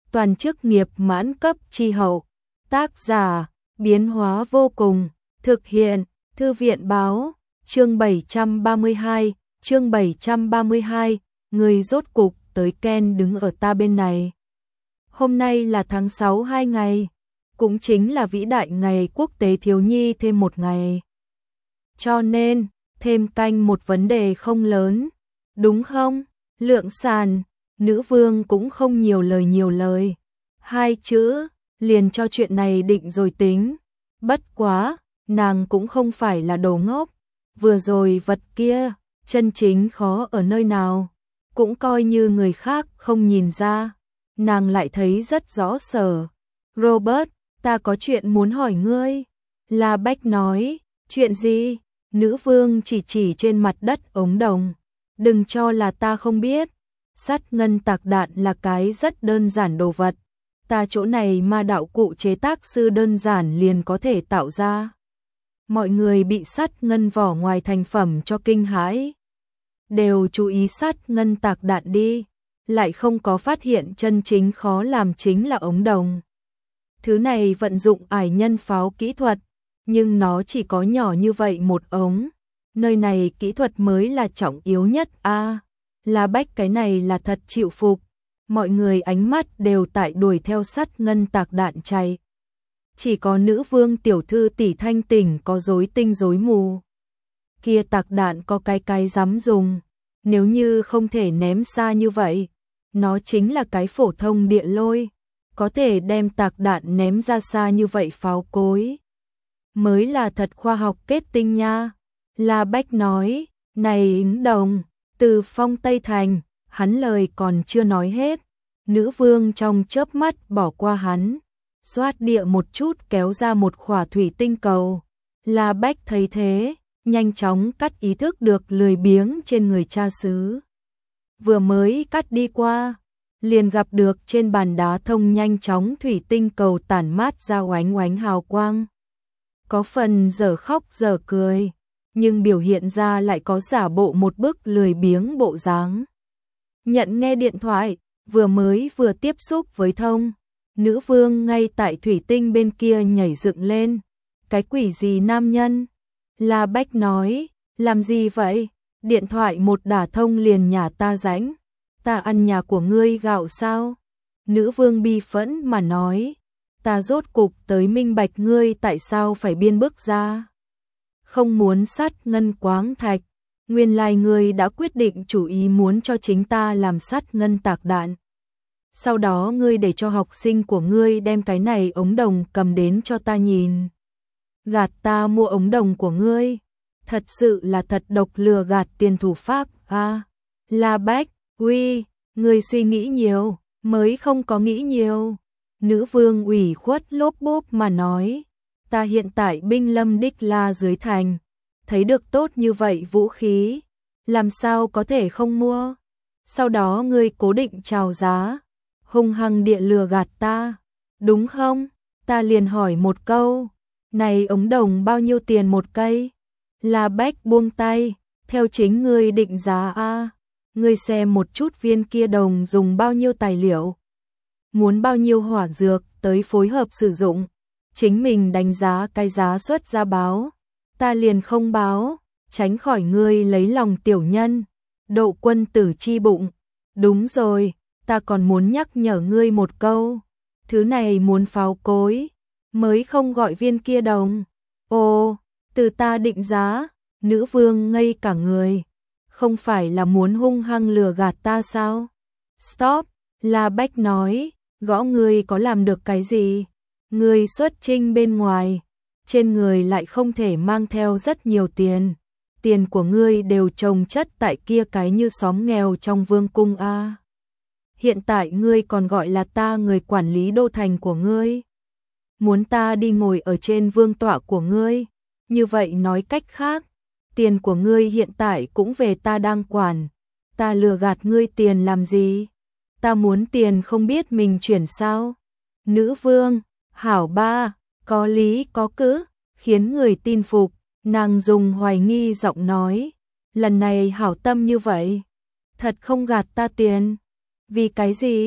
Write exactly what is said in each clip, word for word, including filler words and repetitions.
toàn chức nghiệp mãn cấp chi hậu. Tác giả, biến hóa vô cùng, thực hiện, Thư viện báo, chương bảy trăm ba mươi hai, chương bảy trăm ba mươi hai, người rốt cục tới Ken đứng ở ta bên này. Hôm nay là tháng sáu hai ngày, cũng chính là vĩ đại ngày quốc tế thiếu nhi thêm một ngày. Cho nên, thêm canh một vấn đề không lớn, đúng không? Lượng sàn, nữ vương cũng không nhiều lời nhiều lời. Hai chữ, liền cho chuyện này định rồi tính. Bất quá, nàng cũng không phải là đồ ngốc. Vừa rồi vật kia, chân chính khó ở nơi nào. Cũng coi như người khác không nhìn ra. Nàng lại thấy rất rõ sở. Robert, ta có chuyện muốn hỏi ngươi. La Bách nói, chuyện gì? Nữ vương chỉ chỉ trên mặt đất ống đồng. Đừng cho là ta không biết. Sắt ngân tạc đạn là cái rất đơn giản đồ vật. Ta chỗ này ma đạo cụ chế tác sư đơn giản liền có thể tạo ra. Mọi người bị sắt ngân vỏ ngoài thành phẩm cho kinh hãi. Đều chú ý sắt ngân tạc đạn đi. Lại không có phát hiện chân chính khó làm chính là ống đồng. Thứ này vận dụng ải nhân pháo kỹ thuật. Nhưng nó chỉ có nhỏ như vậy một ống. Nơi này kỹ thuật mới là trọng yếu nhất a. À, La Bách cái này là thật chịu phục. Mọi người ánh mắt đều tại đuổi theo sắt ngân tạc đạn chạy. Chỉ có nữ vương tiểu thư tỷ thanh tỉnh có rối tinh rối mù. Kia tạc đạn có cái cái dám dùng. Nếu như không thể ném xa như vậy, nó chính là cái phổ thông địa lôi. Có thể đem tạc đạn ném ra xa như vậy pháo cối. Mới là thật khoa học kết tinh nha. La Bách nói, này ứng đồng, từ Phong Tây Thành, hắn lời còn chưa nói hết. Nữ vương trong chớp mắt bỏ qua hắn, xoát địa một chút kéo ra một khỏa thủy tinh cầu. La Bách thấy thế, nhanh chóng cắt ý thức được lười biếng trên người cha xứ. Vừa mới cắt đi qua, liền gặp được trên bàn đá thông nhanh chóng thủy tinh cầu tản mát ra oánh oánh hào quang. Có phần dở khóc dở cười, nhưng biểu hiện ra lại có giả bộ một bức lười biếng bộ dáng. Nhận nghe điện thoại, vừa mới vừa tiếp xúc với thông, nữ vương ngay tại thủy tinh bên kia nhảy dựng lên. Cái quỷ gì nam nhân? La Bách nói, làm gì vậy? Điện thoại một đả thông liền nhà ta rãnh. Ta ăn nhà của ngươi gạo sao? Nữ vương bi phẫn mà nói, ta rốt cục tới minh bạch ngươi tại sao phải biên bức ra. Không muốn sắt ngân quáng thạch, nguyên lai ngươi đã quyết định chủ ý muốn cho chính ta làm sắt ngân tạc đạn. Sau đó ngươi để cho học sinh của ngươi đem cái này ống đồng cầm đến cho ta nhìn. Gạt ta mua ống đồng của ngươi, thật sự là thật độc lừa gạt tiền thủ pháp a. À, La Bách, uy, ngươi suy nghĩ nhiều, mới không có nghĩ nhiều. Nữ vương ủy khuất lốp bốp mà nói, ta hiện tại binh lâm đích la dưới thành, thấy được tốt như vậy vũ khí, làm sao có thể không mua. Sau đó ngươi cố định chào giá, hung hăng địa lừa gạt ta, đúng không? Ta liền hỏi một câu, này ống đồng bao nhiêu tiền một cây? La Bách buông tay, theo chính ngươi định giá a. Ngươi xem một chút viên kia đồng dùng bao nhiêu tài liệu, muốn bao nhiêu hỏa dược tới phối hợp sử dụng, chính mình đánh giá cái giá xuất ra báo, ta liền không báo, tránh khỏi ngươi lấy lòng tiểu nhân, độ quân tử chi bụng. Đúng rồi, ta còn muốn nhắc nhở ngươi một câu, thứ này muốn pháo cối, mới không gọi viên kia đồng. Ồ, từ ta định giá, nữ vương ngây cả người. Không phải là muốn hung hăng lừa gạt ta sao? Stop, La Bách nói, gõ ngươi có làm được cái gì? Ngươi xuất chinh bên ngoài, trên người lại không thể mang theo rất nhiều tiền. Tiền của ngươi đều chồng chất tại kia cái như xóm nghèo trong vương cung a. Hiện tại ngươi còn gọi là ta người quản lý đô thành của ngươi. Muốn ta đi ngồi ở trên vương tọa của ngươi. Như vậy nói cách khác, tiền của ngươi hiện tại cũng về ta đang quản. Ta lừa gạt ngươi tiền làm gì? Ta muốn tiền không biết mình chuyển sao? Nữ vương, hảo ba, có lý có cữ, khiến người tin phục. Nàng dùng hoài nghi giọng nói, lần này hảo tâm như vậy, thật không gạt ta tiền. Vì cái gì?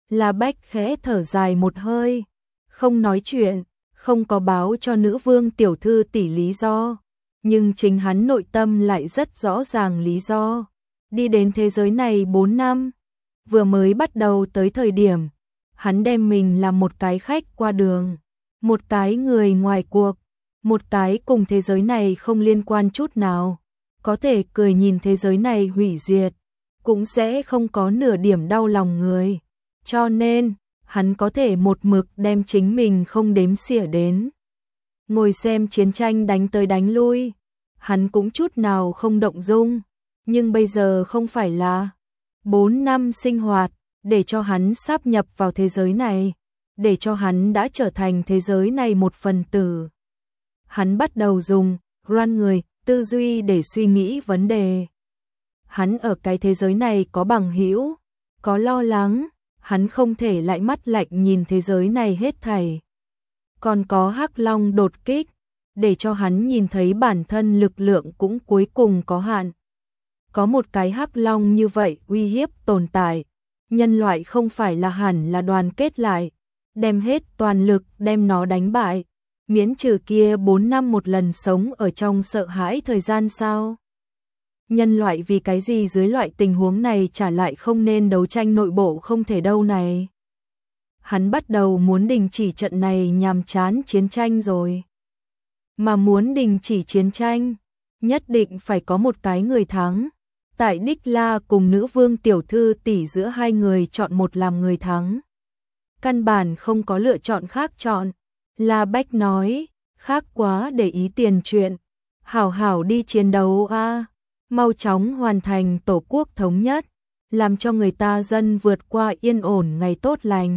La Bách khẽ thở dài một hơi, không nói chuyện, không có báo cho nữ vương tiểu thư tỷ lý do, nhưng chính hắn nội tâm lại rất rõ ràng lý do. Đi đến thế giới này bốn năm, vừa mới bắt đầu tới thời điểm, hắn đem mình làm một cái khách qua đường, một cái người ngoài cuộc, một cái cùng thế giới này không liên quan chút nào, có thể cười nhìn thế giới này hủy diệt, cũng sẽ không có nửa điểm đau lòng người. Cho nên, hắn có thể một mực đem chính mình không đếm xỉa đến. Ngồi xem chiến tranh đánh tới đánh lui, hắn cũng chút nào không động dung, nhưng bây giờ không phải là bốn năm sinh hoạt, để cho hắn sáp nhập vào thế giới này, để cho hắn đã trở thành thế giới này một phần tử. Hắn bắt đầu dùng ran người, tư duy để suy nghĩ vấn đề. Hắn ở cái thế giới này có bằng hữu, có lo lắng, hắn không thể lại mắt lạnh nhìn thế giới này hết thảy. Còn có Hắc Long đột kích, để cho hắn nhìn thấy bản thân lực lượng cũng cuối cùng có hạn. Có một cái Hắc Long như vậy uy hiếp tồn tại, nhân loại không phải là hẳn là đoàn kết lại, đem hết toàn lực đem nó đánh bại, miễn trừ kia bốn năm một lần sống ở trong sợ hãi thời gian sao? Nhân loại vì cái gì dưới loại tình huống này trả lại không nên đấu tranh nội bộ không thể đâu này. Hắn bắt đầu muốn đình chỉ trận này nhàm chán chiến tranh rồi. Mà muốn đình chỉ chiến tranh, nhất định phải có một cái người thắng. Tại Đích La cùng nữ vương tiểu thư tỷ giữa hai người chọn một làm người thắng. Căn bản không có lựa chọn khác chọn. La Bách nói, khác quá để ý tiền chuyện. Hảo hảo đi chiến đấu a, mau chóng hoàn thành tổ quốc thống nhất, làm cho người ta dân vượt qua yên ổn ngày tốt lành.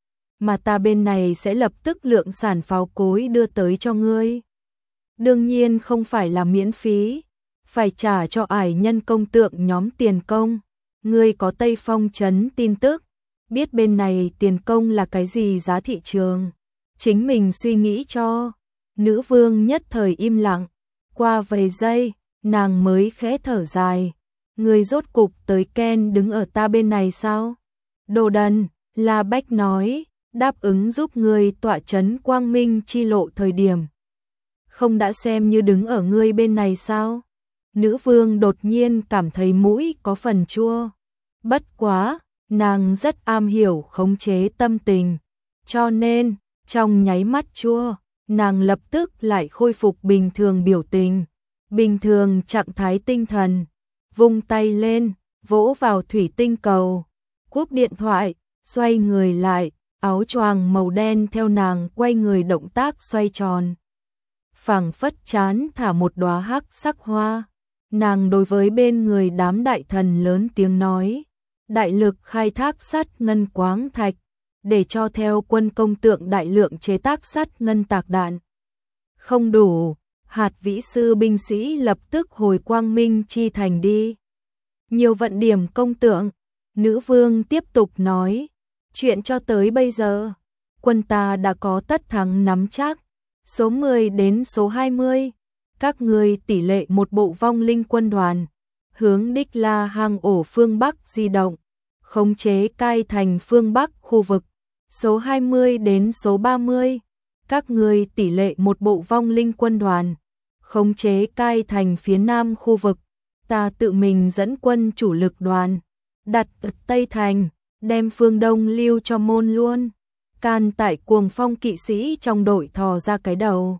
Mà ta bên này sẽ lập tức lượng sản pháo cối đưa tới cho ngươi. Đương nhiên không phải là miễn phí, phải trả cho ải nhân công tượng nhóm tiền công. Ngươi có Tây Phong trấn tin tức, biết bên này tiền công là cái gì giá thị trường. Chính mình suy nghĩ cho. Nữ vương nhất thời im lặng, qua vài giây, nàng mới khẽ thở dài. Ngươi rốt cục tới Ken đứng ở ta bên này sao? Đồ đần, La Bách nói, đáp ứng giúp ngươi tọa trấn quang minh chi lộ thời điểm. Không đã xem như đứng ở ngươi bên này sao? Nữ vương đột nhiên cảm thấy mũi có phần chua. Bất quá, nàng rất am hiểu khống chế tâm tình. Cho nên, trong nháy mắt chua, nàng lập tức lại khôi phục bình thường biểu tình. Bình thường trạng thái tinh thần. Vung tay lên, vỗ vào thủy tinh cầu. Cúp điện thoại, xoay người lại, áo choàng màu đen theo nàng quay người động tác xoay tròn. Phảng phất chán thả một đóa hắc sắc hoa. Nàng đối với bên người đám đại thần lớn tiếng nói, đại lực khai thác sắt ngân quáng thạch, để cho theo quân công tượng đại lượng chế tác sắt ngân tạc đạn. Không đủ, hạt vĩ sư binh sĩ lập tức hồi quang minh chi thành đi. Nhiều vận điểm công tượng, nữ vương tiếp tục nói, chuyện cho tới bây giờ, quân ta đã có tất thắng nắm chắc, số mười đến số hai mươi. Các ngươi tỷ lệ một bộ vong linh quân đoàn, hướng Đích La hang ổ phương Bắc di động, khống chế cai thành phương Bắc khu vực, số hai mươi đến số ba mươi. Các ngươi tỷ lệ một bộ vong linh quân đoàn, khống chế cai thành phía Nam khu vực, ta tự mình dẫn quân chủ lực đoàn, đặt ở Tây Thành, đem phương Đông lưu cho môn luôn. Can tại cuồng phong kỵ sĩ trong đội thò ra cái đầu.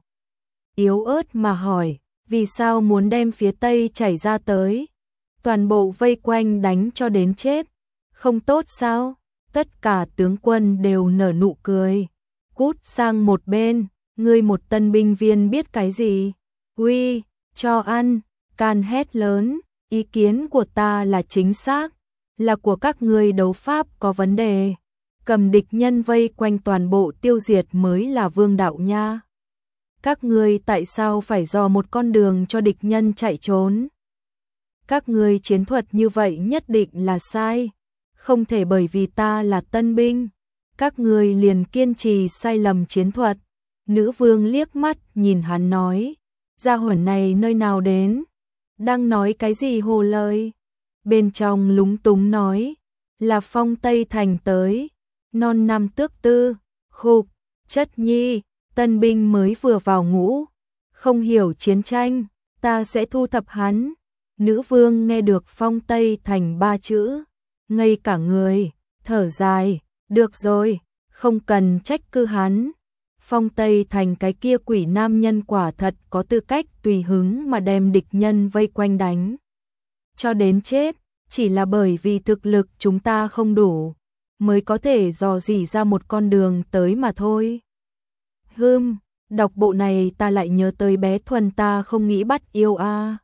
Yếu ớt mà hỏi, vì sao muốn đem phía Tây chảy ra tới? Toàn bộ vây quanh đánh cho đến chết. Không tốt sao? Tất cả tướng quân đều nở nụ cười. Cút sang một bên, ngươi một tân binh viên biết cái gì? Uy, cho ăn, Can hét lớn, ý kiến của ta là chính xác, là của các ngươi đấu pháp có vấn đề. Cầm địch nhân vây quanh toàn bộ tiêu diệt mới là vương đạo nha. Các ngươi tại sao phải dò một con đường cho địch nhân chạy trốn? Các ngươi chiến thuật như vậy nhất định là sai. Không thể bởi vì ta là tân binh, các ngươi liền kiên trì sai lầm chiến thuật. Nữ vương liếc mắt nhìn hắn nói, gia hỏa này nơi nào đến? Đang nói cái gì hồ lời? Bên trong lúng túng nói, là Phong Tây Thành tới. Non năm tước tư, khục, chất nhi, tân binh mới vừa vào ngũ, không hiểu chiến tranh, ta sẽ thu thập hắn. Nữ vương nghe được Phong Tây Thành ba chữ, ngây cả người, thở dài, được rồi, không cần trách cứ hắn. Phong Tây Thành cái kia quỷ nam nhân quả thật có tư cách tùy hứng mà đem địch nhân vây quanh đánh cho đến chết, chỉ là bởi vì thực lực chúng ta không đủ, mới có thể dò dỉ ra một con đường tới mà thôi. Hừm, đọc bộ này ta lại nhớ tới bé Thuần ta không nghĩ bắt yêu a.